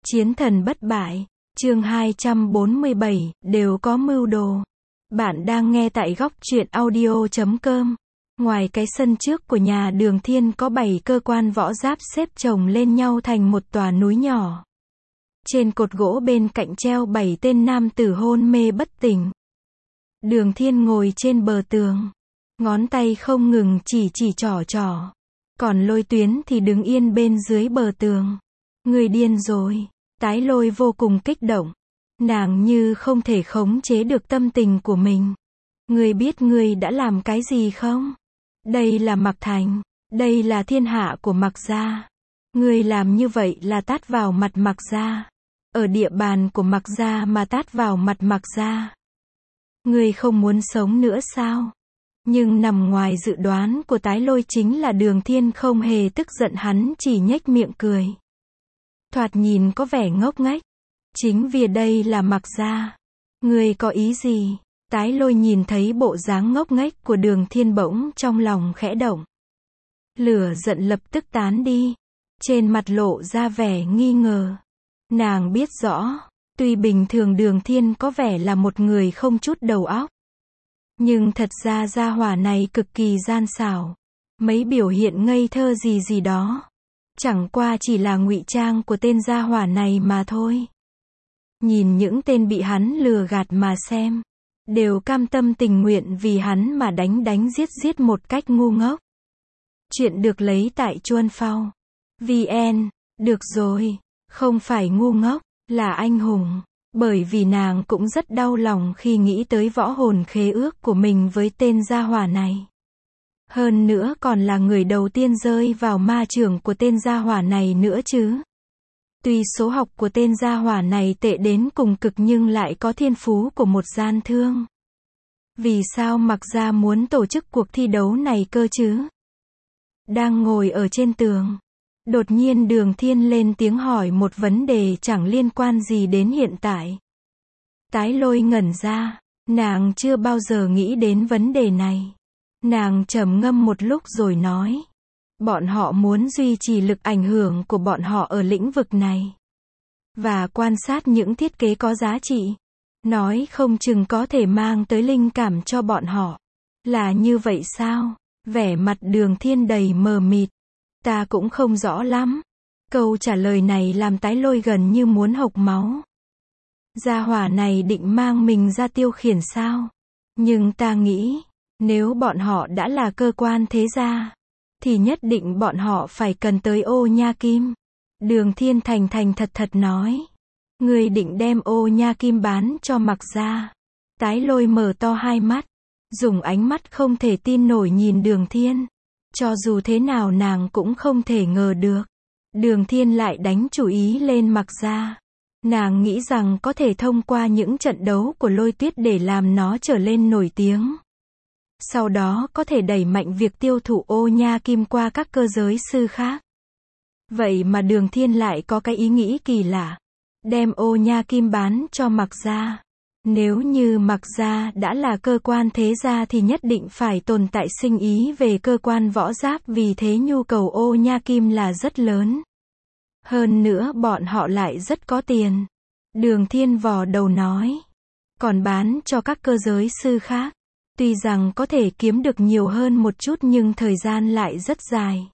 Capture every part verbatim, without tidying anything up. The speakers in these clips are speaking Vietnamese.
Chiến thần bất bại, chương hai trăm bốn mươi bảy, đều có mưu đồ. Bạn đang nghe tại góc truyện audio chấm com. Ngoài cái sân trước của nhà Đường Thiên có bảy cơ quan võ giáp xếp chồng lên nhau thành một tòa núi nhỏ. Trên cột gỗ bên cạnh treo bảy tên nam tử hôn mê bất tỉnh. Đường Thiên ngồi trên bờ tường, ngón tay không ngừng chỉ chỉ trỏ trỏ. Còn Lôi Tuyến thì đứng yên bên dưới bờ tường. Người điên rồi. Tái Lôi vô cùng kích động. Nàng như không thể khống chế được tâm tình của mình. Ngươi biết ngươi đã làm cái gì không? Đây là Mạc Thành. Đây là thiên hạ của Mạc gia. Ngươi làm như vậy là tát vào mặt Mạc gia. Ở địa bàn của Mạc gia mà tát vào mặt Mạc gia. Ngươi không muốn sống nữa sao? Nhưng nằm ngoài dự đoán của Tái Lôi chính là Đường Thiên không hề tức giận, hắn chỉ nhếch miệng cười. Thoạt nhìn có vẻ ngốc nghếch. Chính vì đây là Mạc gia. Ngươi có ý gì? Tái Lôi nhìn thấy bộ dáng ngốc nghếch của Đường Thiên bỗng trong lòng khẽ động. Lửa giận lập tức tán đi. Trên mặt lộ ra vẻ nghi ngờ. Nàng biết rõ, tuy bình thường Đường Thiên có vẻ là một người không chút đầu óc. Nhưng thật ra gia hỏa này cực kỳ gian xảo. Mấy biểu hiện ngây thơ gì gì đó. Chẳng qua chỉ là ngụy trang của tên gia hỏa này mà thôi. Nhìn những tên bị hắn lừa gạt mà xem. Đều cam tâm tình nguyện vì hắn mà đánh đánh giết giết một cách ngu ngốc. Chuyện được lấy tại Chuan Phao. vê en. Được rồi. Không phải ngu ngốc, là anh hùng. Bởi vì nàng cũng rất đau lòng khi nghĩ tới võ hồn khế ước của mình với tên gia hỏa này. Hơn nữa còn là người đầu tiên rơi vào ma chưởng của tên gia hỏa này nữa chứ. Tuy số học của tên gia hỏa này tệ đến cùng cực nhưng lại có thiên phú của một gian thương. Vì sao Mạc gia muốn tổ chức cuộc thi đấu này cơ chứ? Đang ngồi ở trên tường. Đột nhiên Đường Thiên lên tiếng hỏi một vấn đề chẳng liên quan gì đến hiện tại. Tái Lôi ngẩn ra. Nàng chưa bao giờ nghĩ đến vấn đề này. Nàng trầm ngâm một lúc rồi nói. Bọn họ muốn duy trì lực ảnh hưởng của bọn họ ở lĩnh vực này. Và quan sát những thiết kế có giá trị. Nói không chừng có thể mang tới linh cảm cho bọn họ. Là như vậy sao? Vẻ mặt Đường Thiên đầy mờ mịt. Ta cũng không rõ lắm. Câu trả lời này làm Tái Lôi gần như muốn hộc máu. Gia hỏa này định mang mình ra tiêu khiển sao? Nhưng ta nghĩ, nếu bọn họ đã là cơ quan thế gia, thì nhất định bọn họ phải cần tới Ô Nha Kim. Đường Thiên thành thành thật thật nói. Ngươi định đem Ô Nha Kim bán cho Mạc gia. Tái Lôi mở to hai mắt. Dùng ánh mắt không thể tin nổi nhìn Đường Thiên. Cho dù thế nào nàng cũng không thể ngờ được. Đường Thiên lại đánh chủ ý lên Mạc gia. Nàng nghĩ rằng có thể thông qua những trận đấu của Lôi Tuyết để làm nó trở lên nổi tiếng. Sau đó có thể đẩy mạnh việc tiêu thụ Ô Nha Kim qua các cơ giới sư khác. Vậy mà Đường Thiên lại có cái ý nghĩ kỳ lạ. Đem Ô Nha Kim bán cho Mạc gia. Nếu như Mạc gia đã là cơ quan thế gia thì nhất định phải tồn tại sinh ý về cơ quan võ giáp, vì thế nhu cầu Ô Nha Kim là rất lớn. Hơn nữa bọn họ lại rất có tiền. Đường Thiên vò đầu nói. Còn bán cho các cơ giới sư khác. Tuy rằng có thể kiếm được nhiều hơn một chút nhưng thời gian lại rất dài.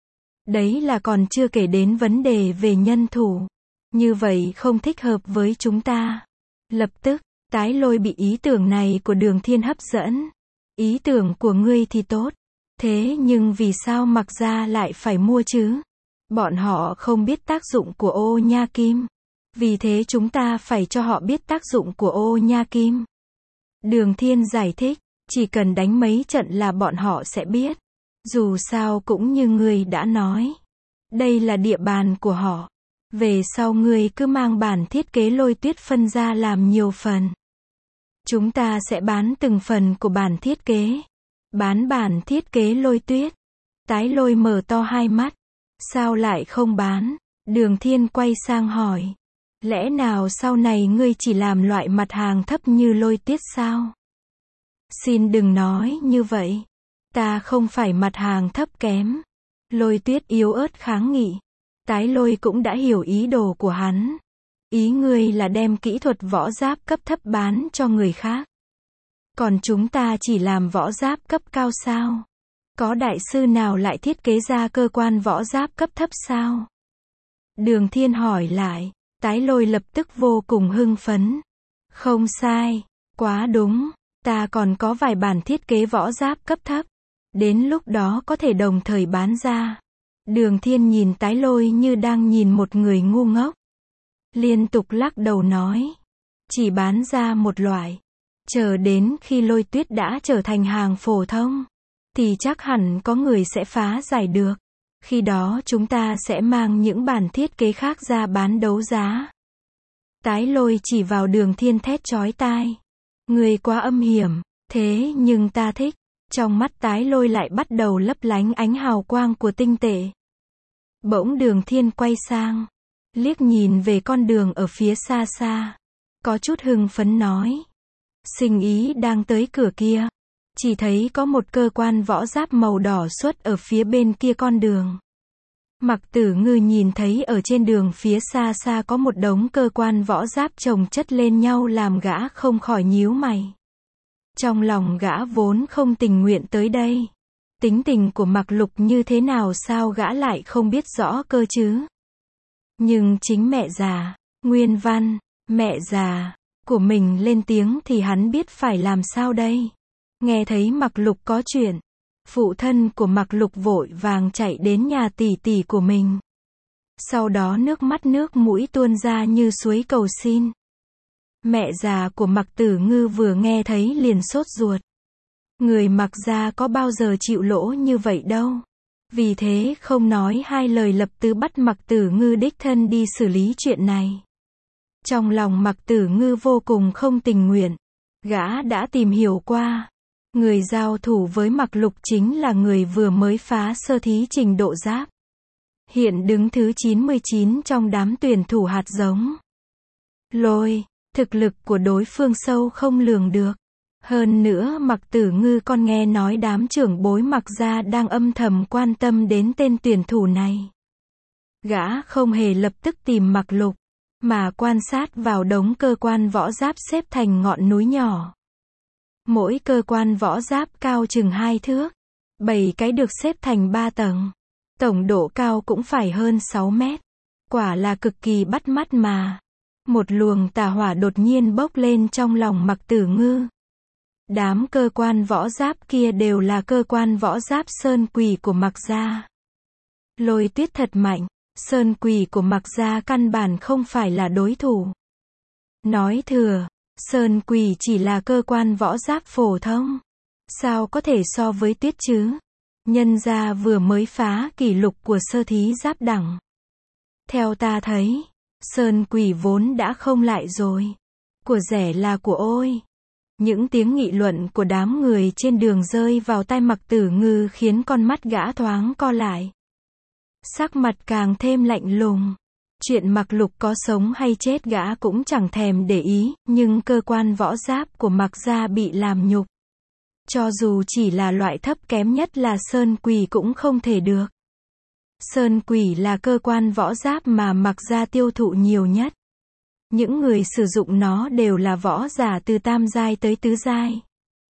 Đấy là còn chưa kể đến vấn đề về nhân thủ. Như vậy không thích hợp với chúng ta. Lập tức, Tái Lôi bị ý tưởng này của Đường Thiên hấp dẫn. Ý tưởng của ngươi thì tốt. Thế nhưng vì sao Mạc gia lại phải mua chứ? Bọn họ không biết tác dụng của Ô Nha Kim. Vì thế chúng ta phải cho họ biết tác dụng của Ô Nha Kim. Đường Thiên giải thích. Chỉ cần đánh mấy trận là bọn họ sẽ biết. Dù sao cũng như ngươi đã nói. Đây là địa bàn của họ. Về sau ngươi cứ mang bản thiết kế Lôi Tuyết phân ra làm nhiều phần. Chúng ta sẽ bán từng phần của bản thiết kế. Bán bản thiết kế Lôi Tuyết. Tái Lôi mở to hai mắt. Sao lại không bán? Đường Thiên quay sang hỏi. Lẽ nào sau này ngươi chỉ làm loại mặt hàng thấp như Lôi Tuyết sao? Xin đừng nói như vậy. Ta không phải mặt hàng thấp kém. Lôi Tuyết yếu ớt kháng nghị. Tái Lôi cũng đã hiểu ý đồ của hắn. Ý ngươi là đem kỹ thuật võ giáp cấp thấp bán cho người khác. Còn chúng ta chỉ làm võ giáp cấp cao sao? Có đại sư nào lại thiết kế ra cơ quan võ giáp cấp thấp sao? Đường Thiên hỏi lại. Tái Lôi lập tức vô cùng hưng phấn. Không sai, quá đúng, ta còn có vài bản thiết kế võ giáp cấp thấp. Đến lúc đó có thể đồng thời bán ra. Đường Thiên nhìn Tái Lôi như đang nhìn một người ngu ngốc. Liên tục lắc đầu nói. Chỉ bán ra một loại. Chờ đến khi Lôi Tuyết đã trở thành hàng phổ thông, thì chắc hẳn có người sẽ phá giải được. Khi đó chúng ta sẽ mang những bản thiết kế khác ra bán đấu giá. Tái Lôi chỉ vào Đường Thiên thét chói tai. Người quá âm hiểm, thế nhưng ta thích. Trong mắt Tái Lôi lại bắt đầu lấp lánh ánh hào quang của tinh tệ. Bỗng Đường Thiên quay sang, liếc nhìn về con đường ở phía xa xa. Có chút hưng phấn nói. Sinh ý đang tới cửa kia. Chỉ thấy có một cơ quan võ giáp màu đỏ xuất ở phía bên kia con đường. Mặc Tử Ngư nhìn thấy ở trên đường phía xa xa có một đống cơ quan võ giáp chồng chất lên nhau làm gã không khỏi nhíu mày. Trong lòng gã vốn không tình nguyện tới đây. Tính tình của Mặc Lục như thế nào sao gã lại không biết rõ cơ chứ? Nhưng chính mẹ già, Nguyên Văn, mẹ già của mình lên tiếng thì hắn biết phải làm sao đây. Nghe thấy Mặc Lục có chuyện, phụ thân của Mặc Lục vội vàng chạy đến nhà tỷ tỷ của mình. Sau đó nước mắt nước mũi tuôn ra như suối cầu xin. Mẹ già của Mặc Tử Ngư vừa nghe thấy liền sốt ruột. Người Mặc gia có bao giờ chịu lỗ như vậy đâu. Vì thế không nói hai lời lập tức bắt Mặc Tử Ngư đích thân đi xử lý chuyện này. Trong lòng Mặc Tử Ngư vô cùng không tình nguyện. Gã đã tìm hiểu qua. Người giao thủ với Mặc Lục chính là người vừa mới phá sơ thí trình độ giáp. Hiện đứng thứ chín mươi chín trong đám tuyển thủ hạt giống. Lôi, thực lực của đối phương sâu không lường được. Hơn nữa Mặc Tử Ngư còn nghe nói đám trưởng bối Mặc gia đang âm thầm quan tâm đến tên tuyển thủ này. Gã không hề lập tức tìm Mặc Lục, mà quan sát vào đống cơ quan võ giáp xếp thành ngọn núi nhỏ. Mỗi cơ quan võ giáp cao chừng hai thước, bảy cái được xếp thành ba tầng. Tổng độ cao cũng phải hơn sáu mét. Quả là cực kỳ bắt mắt mà. Một luồng tà hỏa đột nhiên bốc lên trong lòng Mặc Tử Ngư. Đám cơ quan võ giáp kia đều là cơ quan võ giáp sơn quỷ của Mặc gia. Lôi Tuyết thật mạnh, sơn quỷ của Mặc gia căn bản không phải là đối thủ. Nói thừa, sơn quỷ chỉ là cơ quan võ giáp phổ thông. Sao có thể so với Tuyết chứ? Nhân gia vừa mới phá kỷ lục của sơ thí giáp đẳng. Theo ta thấy, sơn quỷ vốn đã không lại rồi. Của rẻ là của ôi. Những tiếng nghị luận của đám người trên đường rơi vào tai Mặc Tử Ngư khiến con mắt gã thoáng co lại. Sắc mặt càng thêm lạnh lùng. Chuyện Mặc Lục có sống hay chết gã cũng chẳng thèm để ý, nhưng cơ quan võ giáp của Mặc gia bị làm nhục. Cho dù chỉ là loại thấp kém nhất là sơn quỷ cũng không thể được. Sơn quỷ là cơ quan võ giáp mà Mặc gia tiêu thụ nhiều nhất. Những người sử dụng nó đều là võ giả từ tam giai tới tứ giai.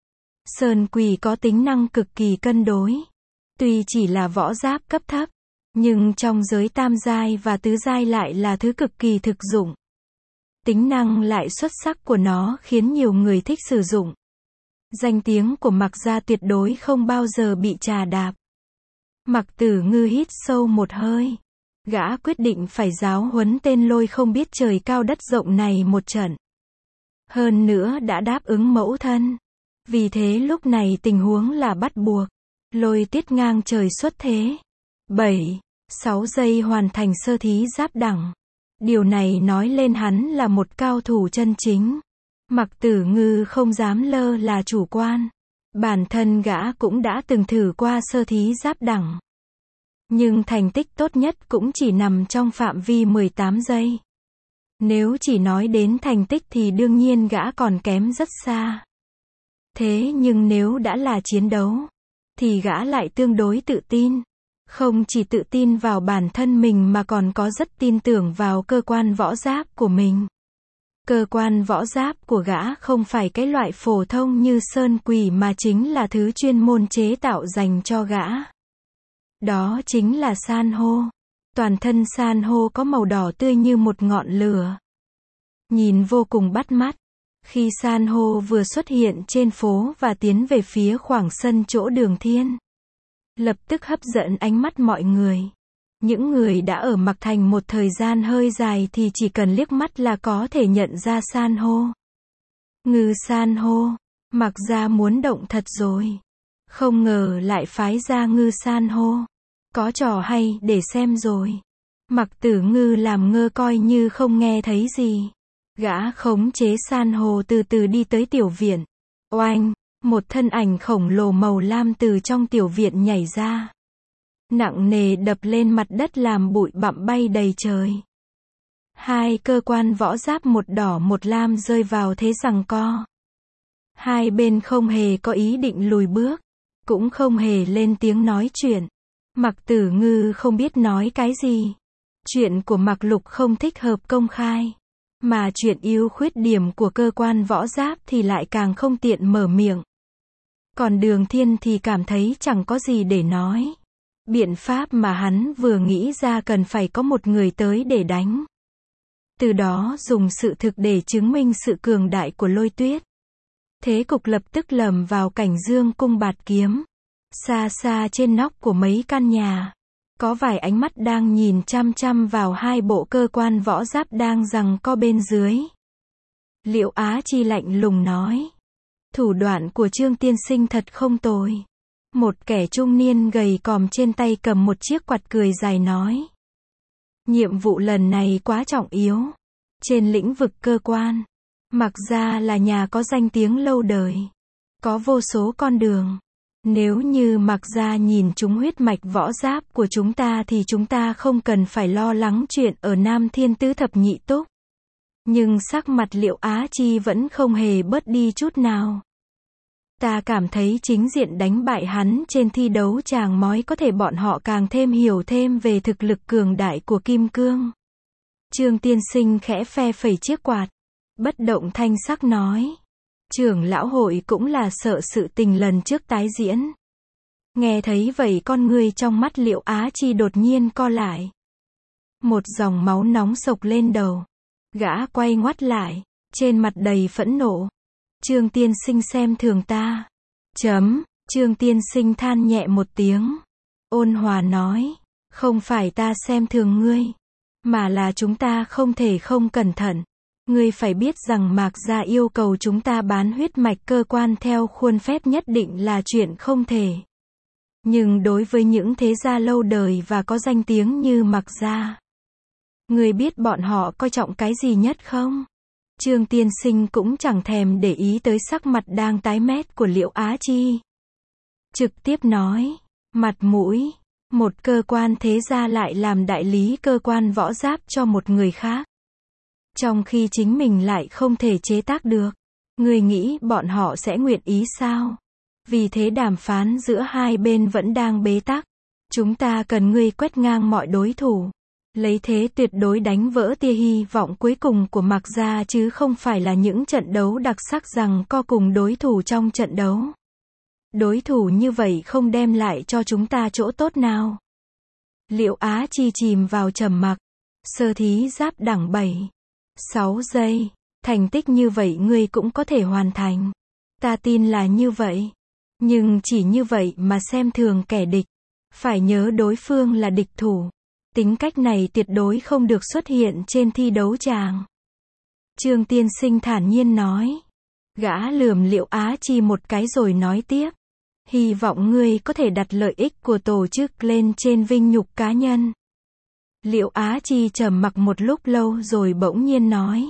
Sơn quỷ có tính năng cực kỳ cân đối. Tuy chỉ là võ giáp cấp thấp, nhưng trong giới tam giai và tứ giai lại là thứ cực kỳ thực dụng. Tính năng lại xuất sắc của nó khiến nhiều người thích sử dụng. Danh tiếng của Mặc gia tuyệt đối không bao giờ bị trà đạp. Mặc Tử Ngư hít sâu một hơi. Gã quyết định phải giáo huấn tên Lôi không biết trời cao đất rộng này một trận. Hơn nữa đã đáp ứng mẫu thân. Vì thế lúc này tình huống là bắt buộc. Lôi Tiết ngang trời xuất thế. bảy, sáu giây hoàn thành sơ thí giáp đẳng. Điều này nói lên hắn là một cao thủ chân chính. Mặc Tử Ngư không dám lơ là chủ quan. Bản thân gã cũng đã từng thử qua sơ thí giáp đẳng. Nhưng thành tích tốt nhất cũng chỉ nằm trong phạm vi mười tám giây. Nếu chỉ nói đến thành tích thì đương nhiên gã còn kém rất xa. Thế nhưng nếu đã là chiến đấu, thì gã lại tương đối tự tin. Không chỉ tự tin vào bản thân mình mà còn có rất tin tưởng vào cơ quan võ giáp của mình. Cơ quan võ giáp của gã không phải cái loại phổ thông như sơn quỷ mà chính là thứ chuyên môn chế tạo dành cho gã. Đó chính là san hô. Toàn thân san hô có màu đỏ tươi như một ngọn lửa. Nhìn vô cùng bắt mắt. Khi san hô vừa xuất hiện trên phố và tiến về phía khoảng sân chỗ Đường Thiên, lập tức hấp dẫn ánh mắt mọi người. Những người đã ở Mạc Thành một thời gian hơi dài thì chỉ cần liếc mắt là có thể nhận ra san hô. Ngư san hô, Mạc gia muốn động thật rồi. Không ngờ lại phái ra Ngư san hô. Có trò hay để xem rồi. Mạc Tử Ngư làm ngơ coi như không nghe thấy gì. Gã khống chế san hô từ từ đi tới tiểu viện. Oanh, một thân ảnh khổng lồ màu lam từ trong tiểu viện nhảy ra. Nặng nề đập lên mặt đất làm bụi bặm bay đầy trời. Hai cơ quan võ giáp một đỏ một lam rơi vào thế giằng co. Hai bên không hề có ý định lùi bước, cũng không hề lên tiếng nói chuyện. Mạc Tử Ngư không biết nói cái gì. Chuyện của Mạc Lục không thích hợp công khai. Mà chuyện ưu khuyết điểm của cơ quan võ giáp thì lại càng không tiện mở miệng. Còn Đường Thiên thì cảm thấy chẳng có gì để nói. Biện pháp mà hắn vừa nghĩ ra cần phải có một người tới để đánh. Từ đó dùng sự thực để chứng minh sự cường đại của Lôi Tuyết. Thế cục lập tức lầm vào cảnh dương cung bạt kiếm. Xa xa trên nóc của mấy căn nhà, có vài ánh mắt đang nhìn chăm chăm vào hai bộ cơ quan võ giáp đang giằng co bên dưới. Liệu Á Chi lạnh lùng nói. Thủ đoạn của Trương tiên sinh thật không tồi. Một kẻ trung niên gầy còm trên tay cầm một chiếc quạt cười dài nói. Nhiệm vụ lần này quá trọng yếu. Trên lĩnh vực cơ quan, Mạc gia là nhà có danh tiếng lâu đời. Có vô số con đường. Nếu như Mạc gia nhìn trúng huyết mạch võ giáp của chúng ta thì chúng ta không cần phải lo lắng chuyện ở Nam Thiên Tứ Thập Nhị Túc. Nhưng sắc mặt Liệu Á Chi vẫn không hề bớt đi chút nào. Ta cảm thấy chính diện đánh bại hắn trên thi đấu chàng mói có thể bọn họ càng thêm hiểu thêm về thực lực cường đại của Kim Cương. Trương tiên sinh khẽ phe phẩy chiếc quạt. Bất động thanh sắc nói. Trưởng lão hội cũng là sợ sự tình lần trước tái diễn. Nghe thấy vậy con người trong mắt Liệu Á Chi đột nhiên co lại. Một dòng máu nóng sộc lên đầu. Gã quay ngoắt lại, trên mặt đầy phẫn nộ. Trương tiên sinh xem thường ta. Chấm, Trương tiên sinh than nhẹ một tiếng. Ôn hòa nói, không phải ta xem thường ngươi, mà là chúng ta không thể không cẩn thận. Ngươi phải biết rằng Mạc gia yêu cầu chúng ta bán huyết mạch cơ quan theo khuôn phép nhất định là chuyện không thể. Nhưng đối với những thế gia lâu đời và có danh tiếng như Mạc gia, ngươi biết bọn họ coi trọng cái gì nhất không? Trương tiên sinh cũng chẳng thèm để ý tới sắc mặt đang tái mét của Liệu Á Chi. Trực tiếp nói, mặt mũi, một cơ quan thế gia lại làm đại lý cơ quan võ giáp cho một người khác. Trong khi chính mình lại không thể chế tác được. Ngươi nghĩ bọn họ sẽ nguyện ý sao? Vì thế đàm phán giữa hai bên vẫn đang bế tắc. Chúng ta cần ngươi quét ngang mọi đối thủ. Lấy thế tuyệt đối đánh vỡ tia hy vọng cuối cùng của Mạc gia chứ không phải là những trận đấu đặc sắc rằng co cùng đối thủ trong trận đấu. Đối thủ như vậy không đem lại cho chúng ta chỗ tốt nào. Liệu Á Chi chìm vào trầm mặc. Sơ thí giáp đẳng bảy, sáu giây. Thành tích như vậy ngươi cũng có thể hoàn thành. Ta tin là như vậy. Nhưng chỉ như vậy mà xem thường kẻ địch. Phải nhớ đối phương là địch thủ. Tính cách này tuyệt đối không được xuất hiện trên thi đấu tràng. Trương tiên sinh thản nhiên nói. Gã lườm Liệu Á Chi một cái rồi nói tiếp. Hy vọng ngươi có thể đặt lợi ích của tổ chức lên trên vinh nhục cá nhân. Liệu Á Chi trầm mặc một lúc lâu rồi bỗng nhiên nói.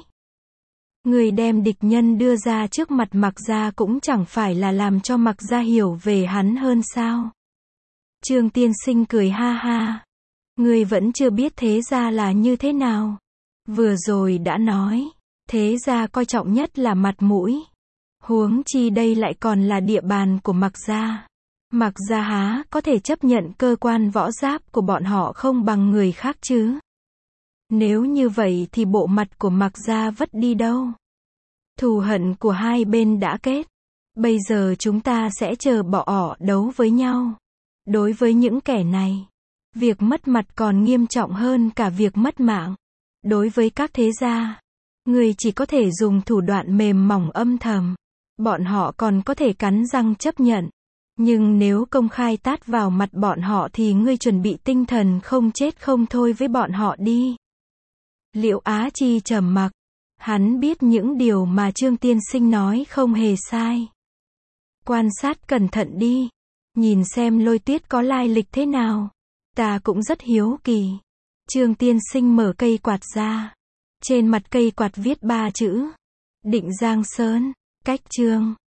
Ngươi đem địch nhân đưa ra trước mặt Mạc gia cũng chẳng phải là làm cho Mạc gia hiểu về hắn hơn sao? Trương tiên sinh cười ha ha. Ngươi vẫn chưa biết thế gia là như thế nào. Vừa rồi đã nói, thế gia coi trọng nhất là mặt mũi. Huống chi đây lại còn là địa bàn của Mạc gia. Mạc Gia há có thể chấp nhận cơ quan võ giáp của bọn họ không bằng người khác chứ? Nếu như vậy thì bộ mặt của Mạc Gia vất đi đâu? Thù hận của hai bên đã kết. Bây giờ chúng ta sẽ chờ bỏ ỏ đấu với nhau. Đối với những kẻ này, việc mất mặt còn nghiêm trọng hơn cả việc mất mạng. Đối với các thế gia, người chỉ có thể dùng thủ đoạn mềm mỏng âm thầm. Bọn họ còn có thể cắn răng chấp nhận. Nhưng nếu công khai tát vào mặt bọn họ thì ngươi chuẩn bị tinh thần không chết không thôi với bọn họ đi. Liễu Á Chi trầm mặc. Hắn biết những điều mà Trương tiên sinh nói không hề sai. Quan sát cẩn thận đi. Nhìn xem Lôi Tuyết có lai lịch thế nào. Ta cũng rất hiếu kỳ. Trương tiên sinh mở cây quạt ra. Trên mặt cây quạt viết ba chữ. Định Giang Sơn. Cách Trương.